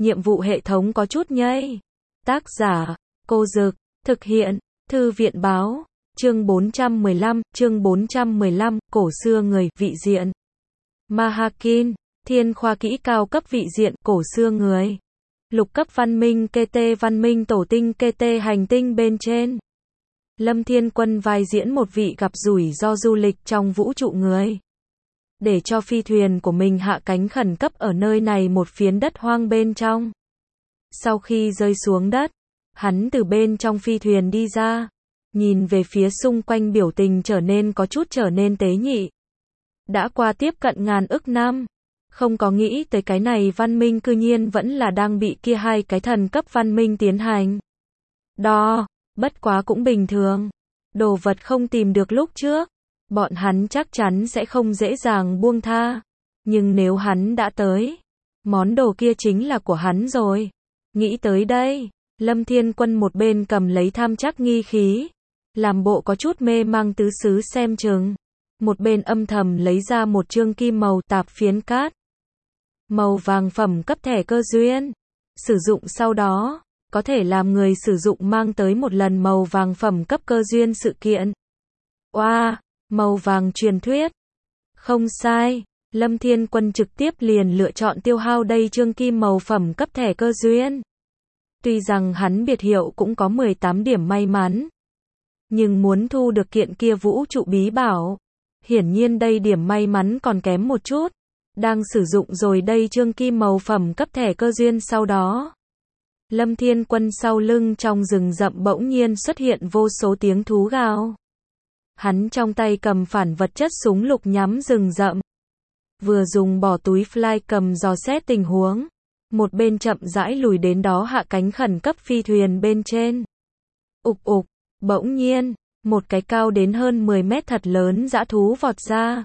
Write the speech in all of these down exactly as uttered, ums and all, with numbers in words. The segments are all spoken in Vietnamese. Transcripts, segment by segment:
nhiệm vụ hệ thống có chút nhây. Tác giả, Cô Dực, thực hiện, Thư viện báo, chương bốn trăm mười lăm, chương bốn trăm mười lăm, cổ xưa người, vị diện. Mahakin, thiên khoa kỹ cao cấp vị diện, cổ xưa người. Lục cấp văn minh ca tê văn minh tổ tinh ca tê hành tinh bên trên. Lâm Thiên Quân vai diễn một vị gặp rủi ro du lịch trong vũ trụ người. Để cho phi thuyền của mình hạ cánh khẩn cấp ở nơi này một phiến đất hoang bên trong. Sau khi rơi xuống đất, hắn từ bên trong phi thuyền đi ra, nhìn về phía xung quanh biểu tình trở nên có chút trở nên tế nhị. Đã qua tiếp cận ngàn ức năm, không có nghĩ tới cái này văn minh cư nhiên vẫn là đang bị kia hai cái thần cấp văn minh tiến hành. Đó, bất quá cũng bình thường. Đồ vật không tìm được lúc trước, bọn hắn chắc chắn sẽ không dễ dàng buông tha. Nhưng nếu hắn đã tới, món đồ kia chính là của hắn rồi. Nghĩ tới đây, Lâm Thiên Quân một bên cầm lấy tham chắc nghi khí, làm bộ có chút mê mang tứ xứ xem chừng. Một bên âm thầm lấy ra một chương kim màu tạp phiến cát. Màu vàng phẩm cấp thẻ cơ duyên. Sử dụng sau đó, có thể làm người sử dụng mang tới một lần màu vàng phẩm cấp cơ duyên sự kiện. Oa, wow, màu vàng truyền thuyết. Không sai, Lâm Thiên Quân trực tiếp liền lựa chọn tiêu hao đây chương kim màu phẩm cấp thẻ cơ duyên. Tuy rằng hắn biệt hiệu cũng có mười tám điểm may mắn, nhưng muốn thu được kiện kia vũ trụ bí bảo, hiển nhiên đây điểm may mắn còn kém một chút. Đang sử dụng rồi đây chương kim màu phẩm cấp thẻ cơ duyên sau đó. Lâm Thiên Quân sau lưng trong rừng rậm bỗng nhiên xuất hiện vô số tiếng thú gào. Hắn trong tay cầm phản vật chất súng lục nhắm rừng rậm. Vừa dùng bỏ túi fly cầm dò xét tình huống. Một bên chậm rãi lùi đến đó hạ cánh khẩn cấp phi thuyền bên trên. Ục ục, bỗng nhiên, một cái cao đến hơn mười mét thật lớn dã thú vọt ra.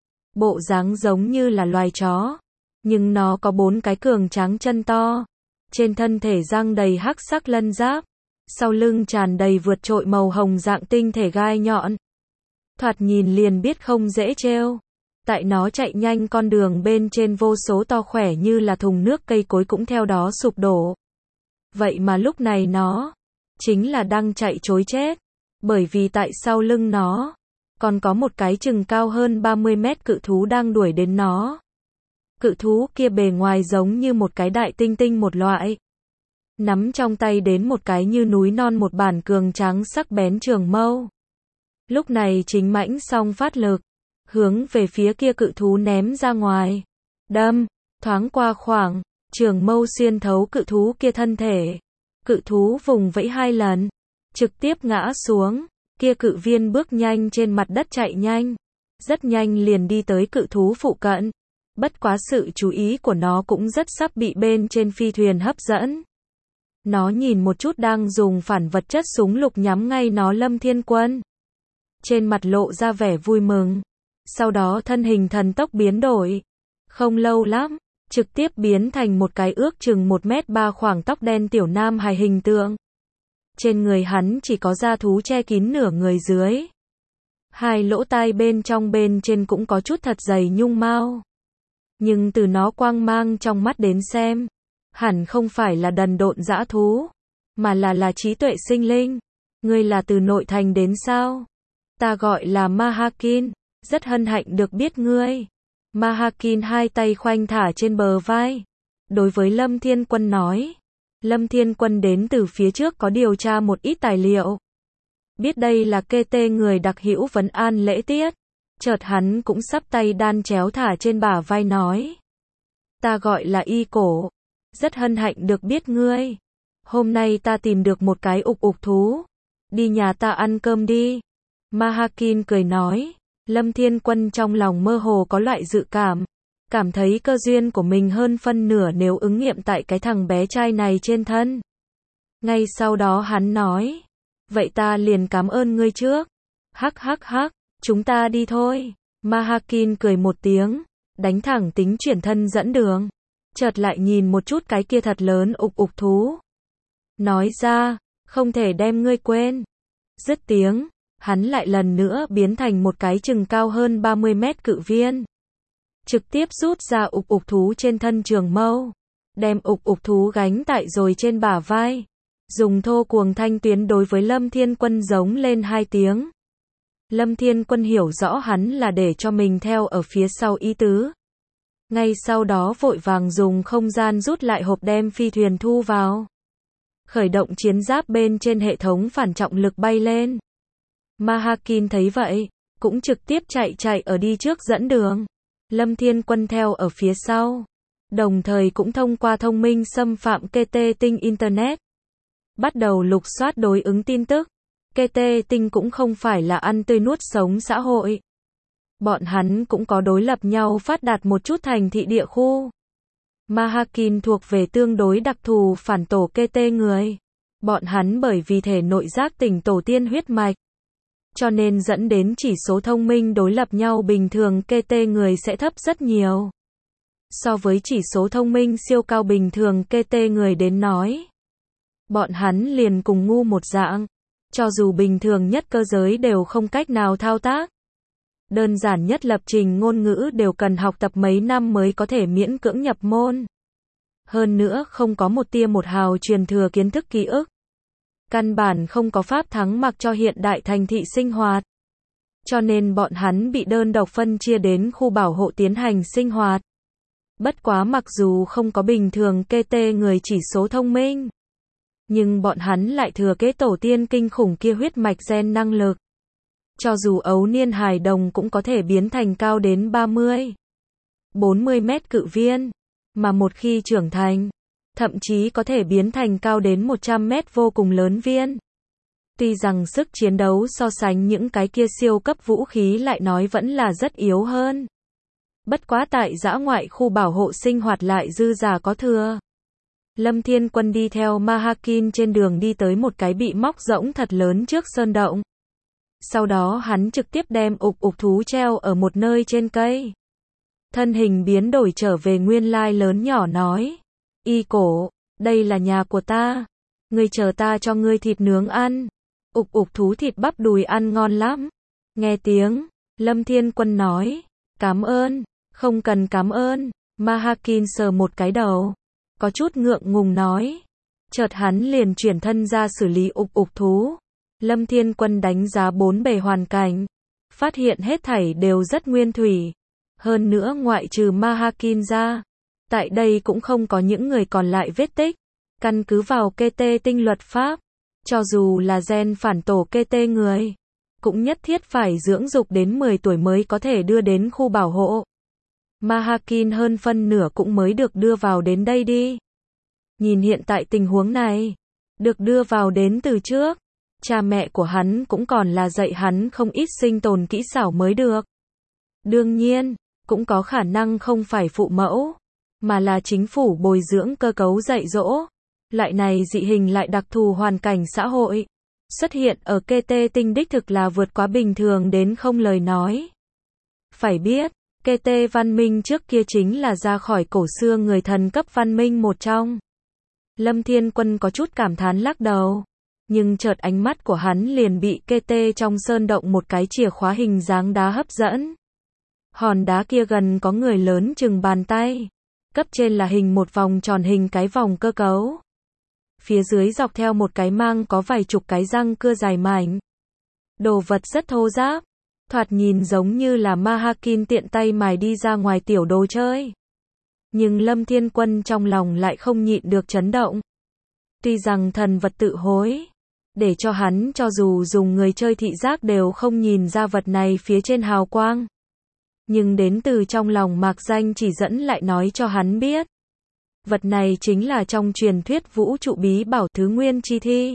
Bộ dáng giống như là loài chó, nhưng nó có bốn cái cường tráng chân to. Trên thân thể răng đầy hắc sắc lân giáp, sau lưng tràn đầy vượt trội màu hồng dạng tinh thể gai nhọn. Thoạt nhìn liền biết không dễ trêu. Tại nó chạy nhanh con đường bên trên vô số to khỏe như là thùng nước cây cối cũng theo đó sụp đổ. Vậy mà lúc này nó, chính là đang chạy trối chết. Bởi vì tại sau lưng nó, còn có một cái chừng cao hơn ba mươi mét cự thú đang đuổi đến nó. Cự thú kia bề ngoài giống như một cái đại tinh tinh một loại. Nắm trong tay đến một cái như núi non một bản cường tráng sắc bén trường mâu. Lúc này chính mãnh song phát lực, hướng về phía kia cự thú ném ra ngoài. Đâm, thoáng qua khoảng, trường mâu xuyên thấu cự thú kia thân thể. Cự thú vùng vẫy hai lần, trực tiếp ngã xuống. Kia cự viên bước nhanh trên mặt đất chạy nhanh, rất nhanh liền đi tới cự thú phụ cận. Bất quá sự chú ý của nó cũng rất sắp bị bên trên phi thuyền hấp dẫn. Nó nhìn một chút đang dùng phản vật chất súng lục nhắm ngay nó Lâm Thiên Quân. Trên mặt lộ ra vẻ vui mừng. Sau đó thân hình thần tốc biến đổi. Không lâu lắm, trực tiếp biến thành một cái ước chừng một mét ba khoảng tóc đen tiểu nam hài hình tượng. Trên người hắn chỉ có da thú che kín nửa người dưới. Hai lỗ tai bên trong bên trên cũng có chút thật dày nhung mao. Nhưng từ nó quang mang trong mắt đến xem, hẳn không phải là đần độn dã thú, mà là là trí tuệ sinh linh. Ngươi là từ nội thành đến sao? Ta gọi là Mahakin, rất hân hạnh được biết ngươi. Mahakin hai tay khoanh thả trên bờ vai, đối với Lâm Thiên Quân nói. Lâm Thiên Quân đến từ phía trước có điều tra một ít tài liệu. Biết đây là ca tê người đặc hữu vấn an lễ tiết. Chợt hắn cũng sắp tay đan chéo thả trên bả vai nói. Ta gọi là Y Cổ. Rất hân hạnh được biết ngươi. Hôm nay ta tìm được một cái ục ục thú. Đi nhà ta ăn cơm đi. Mahakin cười nói. Lâm Thiên Quân trong lòng mơ hồ có loại dự cảm. Cảm thấy cơ duyên của mình hơn phân nửa nếu ứng nghiệm tại cái thằng bé trai này trên thân. Ngay sau đó hắn nói. Vậy ta liền cảm ơn ngươi trước. Hắc hắc hắc, chúng ta đi thôi. Mahakin cười một tiếng, đánh thẳng tính chuyển thân dẫn đường. Chợt lại nhìn một chút cái kia thật lớn ục ục thú. Nói ra, không thể đem ngươi quên. Dứt tiếng, hắn lại lần nữa biến thành một cái chừng cao hơn ba mươi mét cự viên. Trực tiếp rút ra ục ục thú trên thân trường mâu. đem ục ục thú gánh tại rồi trên bả vai. Dùng thô cuồng thanh tuyến đối với Lâm Thiên Quân giống lên hai tiếng. Lâm Thiên Quân hiểu rõ hắn là để cho mình theo ở phía sau ý tứ. Ngay sau đó vội vàng dùng không gian rút lại hộp đem phi thuyền thu vào. Khởi động chiến giáp bên trên hệ thống phản trọng lực bay lên. Mahakin thấy vậy, cũng trực tiếp chạy chạy ở đi trước dẫn đường. Lâm Thiên Quân theo ở phía sau. Đồng thời cũng thông qua thông minh xâm phạm K T tinh Internet. Bắt đầu lục soát đối ứng tin tức. K T tinh cũng không phải là ăn tươi nuốt sống xã hội. Bọn hắn cũng có đối lập nhau phát đạt một chút thành thị địa khu. Mahakin thuộc về tương đối đặc thù phản tổ K T người. Bọn hắn bởi vì thể nội giác tỉnh tổ tiên huyết mạch. Cho nên dẫn đến chỉ số thông minh đối lập nhau bình thường K T người sẽ thấp rất nhiều. So với chỉ số thông minh siêu cao bình thường K T người đến nói. Bọn hắn liền cùng ngu một dạng. Cho dù bình thường nhất cơ giới đều không cách nào thao tác. Đơn giản nhất lập trình ngôn ngữ đều cần học tập mấy năm mới có thể miễn cưỡng nhập môn. Hơn nữa không có một tia một hào truyền thừa kiến thức ký ức. Căn bản không có pháp thắng mặc cho hiện đại thành thị sinh hoạt. Cho nên bọn hắn bị đơn độc phân chia đến khu bảo hộ tiến hành sinh hoạt. Bất quá mặc dù không có bình thường K T người chỉ số thông minh. Nhưng bọn hắn lại thừa kế tổ tiên kinh khủng kia huyết mạch gen năng lực. Cho dù ấu niên hài đồng cũng có thể biến thành cao đến ba mươi, bốn mươi mét cự viên. Mà một khi trưởng thành, thậm chí có thể biến thành cao đến một trăm mét vô cùng lớn viên. Tuy rằng sức chiến đấu so sánh những cái kia siêu cấp vũ khí lại nói vẫn là rất yếu hơn. Bất quá tại dã ngoại khu bảo hộ sinh hoạt lại dư giả có thừa. Lâm Thiên Quân đi theo Mahakin trên đường đi tới một cái bị móc rỗng thật lớn trước sơn động. Sau đó hắn trực tiếp đem ục ục thú treo ở một nơi trên cây. Thân hình biến đổi trở về nguyên lai lớn nhỏ nói. Y cổ, đây là nhà của ta. Ngươi chờ ta cho ngươi thịt nướng ăn. Ục ục thú thịt bắp đùi ăn ngon lắm. Nghe tiếng, Lâm Thiên Quân nói. Cảm ơn, không cần cảm ơn. Mahakin sờ một cái đầu. Có chút ngượng ngùng nói. Chợt hắn liền chuyển thân ra xử lý ục ục thú. Lâm Thiên Quân đánh giá bốn bề hoàn cảnh. Phát hiện hết thảy đều rất nguyên thủy. Hơn nữa ngoại trừ Mahakin ra. Tại đây cũng không có những người còn lại vết tích. Căn cứ vào K T tinh luật pháp. Cho dù là gen phản tổ K T người. Cũng nhất thiết phải dưỡng dục đến mười tuổi mới có thể đưa đến khu bảo hộ. Mahakin hơn phân nửa cũng mới được đưa vào đến đây đi. Nhìn hiện tại tình huống này. Được đưa vào đến từ trước. Cha mẹ của hắn cũng còn là dạy hắn không ít sinh tồn kỹ xảo mới được. Đương nhiên, cũng có khả năng không phải phụ mẫu, mà là chính phủ bồi dưỡng cơ cấu dạy dỗ. Loại này dị hình lại đặc thù hoàn cảnh xã hội. Xuất hiện ở K T tinh đích thực là vượt quá bình thường đến không lời nói. Phải biết, K T văn minh trước kia chính là ra khỏi cổ xưa người thần cấp văn minh một trong. Lâm Thiên Quân có chút cảm thán lắc đầu. Nhưng chợt ánh mắt của hắn liền bị K T trong sơn động một cái chìa khóa hình dáng đá hấp dẫn. Hòn đá kia gần có người lớn chừng bàn tay. Cấp trên là hình một vòng tròn hình cái vòng cơ cấu. Phía dưới dọc theo một cái mang có vài chục cái răng cưa dài mảnh. Đồ vật rất thô ráp. Thoạt nhìn giống như là Mahakin tiện tay mài đi ra ngoài tiểu đồ chơi. Nhưng Lâm Thiên Quân trong lòng lại không nhịn được chấn động. Tuy rằng thần vật tự hối. Để cho hắn cho dù dùng người chơi thị giác đều không nhìn ra vật này phía trên hào quang. Nhưng đến từ trong lòng mạc danh chỉ dẫn lại nói cho hắn biết. Vật này chính là trong truyền thuyết vũ trụ bí bảo thứ nguyên chi thi.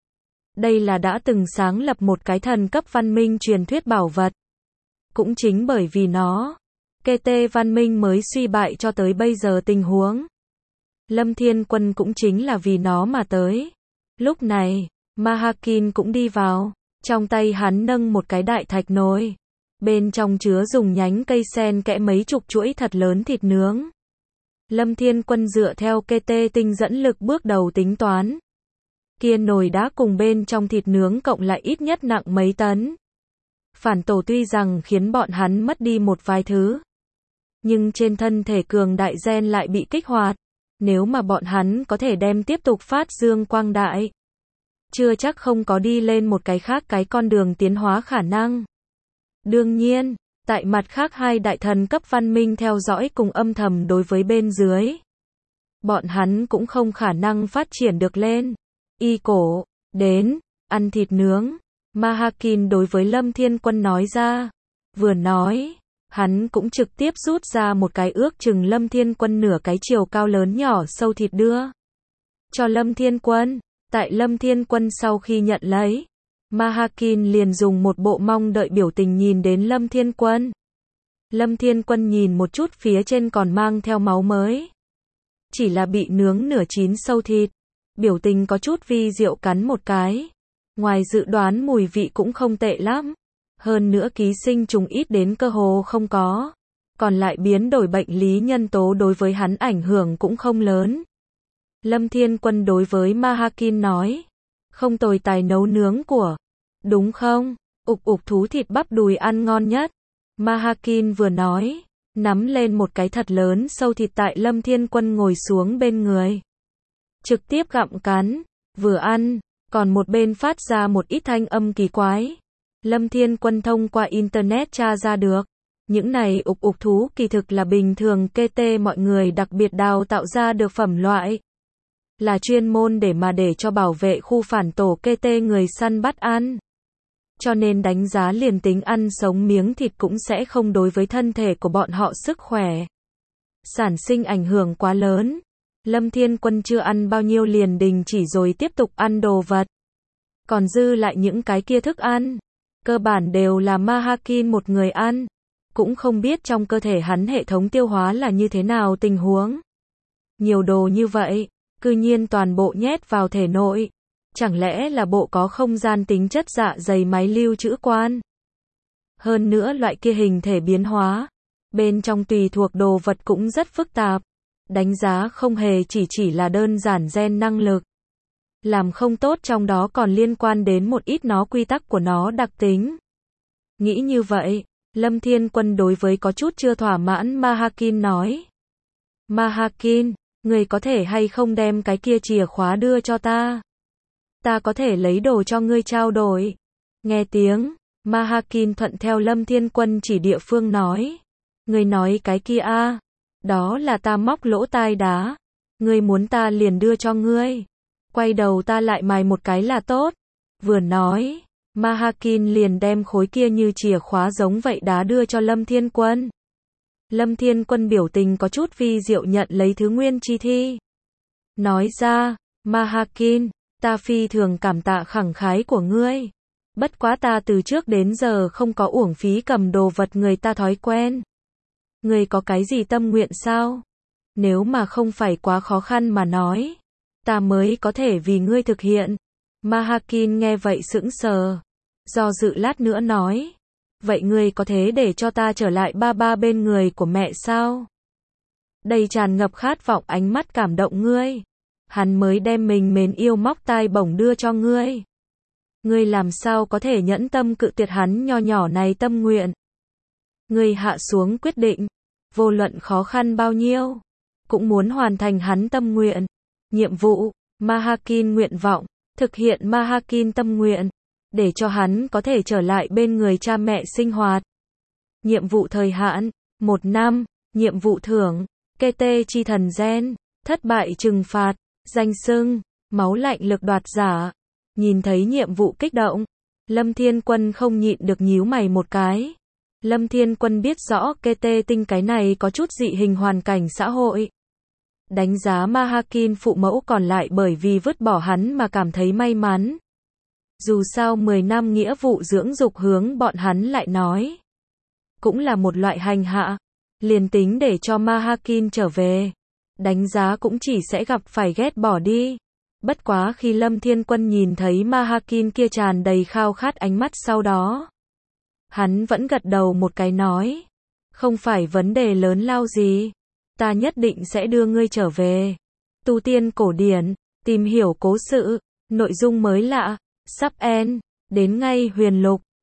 Đây là đã từng sáng lập một cái thần cấp văn minh truyền thuyết bảo vật. Cũng chính bởi vì nó, K T văn minh mới suy bại cho tới bây giờ tình huống. Lâm Thiên Quân cũng chính là vì nó mà tới. Lúc này, Mahakin cũng đi vào. Trong tay hắn nâng một cái đại thạch nồi. Bên trong chứa dùng nhánh cây sen kẽ mấy chục chuỗi thật lớn thịt nướng. Lâm Thiên Quân dựa theo K T tinh dẫn lực bước đầu tính toán. Kia nồi đá cùng bên trong thịt nướng cộng lại ít nhất nặng mấy tấn. Phản tổ tuy rằng khiến bọn hắn mất đi một vài thứ. Nhưng trên thân thể cường đại gen lại bị kích hoạt. Nếu mà bọn hắn có thể đem tiếp tục phát dương quang đại, chưa chắc không có đi lên một cái khác cái con đường tiến hóa khả năng. Đương nhiên, tại mặt khác hai đại thần cấp văn minh theo dõi cùng âm thầm đối với bên dưới, bọn hắn cũng không khả năng phát triển được lên. Y cổ, đến, ăn thịt nướng. Mahakin đối với Lâm Thiên Quân nói ra. Vừa nói, hắn cũng trực tiếp rút ra một cái ước chừng Lâm Thiên Quân nửa cái chiều cao lớn nhỏ sâu thịt đưa cho Lâm Thiên Quân. Tại Lâm Thiên Quân sau khi nhận lấy, Mahakin liền dùng một bộ mong đợi biểu tình nhìn đến Lâm Thiên Quân. Lâm Thiên Quân nhìn một chút phía trên còn mang theo máu mới, chỉ là bị nướng nửa chín sâu thịt, biểu tình có chút vi diệu cắn một cái. Ngoài dự đoán mùi vị cũng không tệ lắm, hơn nữa ký sinh trùng ít đến cơ hồ không có, còn lại biến đổi bệnh lý nhân tố đối với hắn ảnh hưởng cũng không lớn. Lâm Thiên Quân đối với Mahakin nói, không tồi tài nấu nướng của, đúng không? Ục ục thú thịt bắp đùi ăn ngon nhất. Mahakin vừa nói, nắm lên một cái thật lớn sâu thịt tại Lâm Thiên Quân ngồi xuống bên người, trực tiếp gặm cắn, vừa ăn, còn một bên phát ra một ít thanh âm kỳ quái. Lâm Thiên Quân thông qua internet tra ra được, những này ục ục thú kỳ thực là bình thường kê tê mọi người đặc biệt đào tạo ra được phẩm loại, là chuyên môn để mà để cho bảo vệ khu phản tổ kê tê người săn bắt ăn. Cho nên đánh giá liền tính ăn sống miếng thịt cũng sẽ không đối với thân thể của bọn họ sức khỏe sản sinh ảnh hưởng quá lớn. Lâm Thiên Quân chưa ăn bao nhiêu liền đình chỉ rồi tiếp tục ăn đồ vật. Còn dư lại những cái kia thức ăn, cơ bản đều là Mahakin một người ăn, cũng không biết trong cơ thể hắn hệ thống tiêu hóa là như thế nào tình huống. Nhiều đồ như vậy, cư nhiên toàn bộ nhét vào thể nội. Chẳng lẽ là bộ có không gian tính chất dạ dày máy lưu trữ quan? Hơn nữa loại kia hình thể biến hóa, bên trong tùy thuộc đồ vật cũng rất phức tạp. Đánh giá không hề chỉ chỉ là đơn giản gen năng lực. Làm không tốt trong đó còn liên quan đến một ít nó quy tắc của nó đặc tính. Nghĩ như vậy, Lâm Thiên Quân đối với có chút chưa thỏa mãn Mahakin nói. Mahakin, người có thể hay không đem cái kia chìa khóa đưa cho ta? Ta có thể lấy đồ cho ngươi trao đổi. Nghe tiếng, Mahakin thuận theo Lâm Thiên Quân chỉ địa phương nói. Ngươi nói cái kia a, đó là ta móc lỗ tai đá. Ngươi muốn ta liền đưa cho ngươi. Quay đầu ta lại mài một cái là tốt. Vừa nói, Mahakin liền đem khối kia như chìa khóa giống vậy đá đưa cho Lâm Thiên Quân. Lâm Thiên Quân biểu tình có chút vi diệu nhận lấy thứ nguyên chi thi. Nói ra, Mahakin, ta phi thường cảm tạ khẳng khái của ngươi. Bất quá ta từ trước đến giờ không có uổng phí cầm đồ vật người ta thói quen. Ngươi có cái gì tâm nguyện sao? Nếu mà không phải quá khó khăn mà nói, ta mới có thể vì ngươi thực hiện. Mahakin nghe vậy sững sờ, do dự lát nữa nói. Vậy ngươi có thế để cho ta trở lại ba ba bên người của mẹ sao? Đầy tràn ngập khát vọng ánh mắt cảm động ngươi. Hắn mới đem mình mến yêu móc tai bổng đưa cho ngươi. Ngươi làm sao có thể nhẫn tâm cự tuyệt hắn nho nhỏ này tâm nguyện? Ngươi hạ xuống quyết định, vô luận khó khăn bao nhiêu, cũng muốn hoàn thành hắn tâm nguyện. Nhiệm vụ, Mahakin nguyện vọng, thực hiện Mahakin tâm nguyện, để cho hắn có thể trở lại bên người cha mẹ sinh hoạt. Nhiệm vụ thời hạn, một năm, nhiệm vụ thưởng, kê tê chi thần gen, thất bại trừng phạt, danh xưng, máu lạnh lực đoạt giả. Nhìn thấy nhiệm vụ kích động, Lâm Thiên Quân không nhịn được nhíu mày một cái. Lâm Thiên Quân biết rõ kê tê tinh cái này có chút dị hình hoàn cảnh xã hội. Đánh giá Mahakin phụ mẫu còn lại bởi vì vứt bỏ hắn mà cảm thấy may mắn. Dù sao mười năm nghĩa vụ dưỡng dục hướng bọn hắn lại nói. Cũng là một loại hành hạ. Liền tính để cho Mahakin trở về. Đánh giá cũng chỉ sẽ gặp phải ghét bỏ đi. Bất quá khi Lâm Thiên Quân nhìn thấy Mahakin kia tràn đầy khao khát ánh mắt sau đó. Hắn vẫn gật đầu một cái nói. Không phải vấn đề lớn lao gì. Ta nhất định sẽ đưa ngươi trở về. Tu tiên cổ điển, tìm hiểu cố sự, nội dung mới lạ, sắp end, đến ngay huyền lục.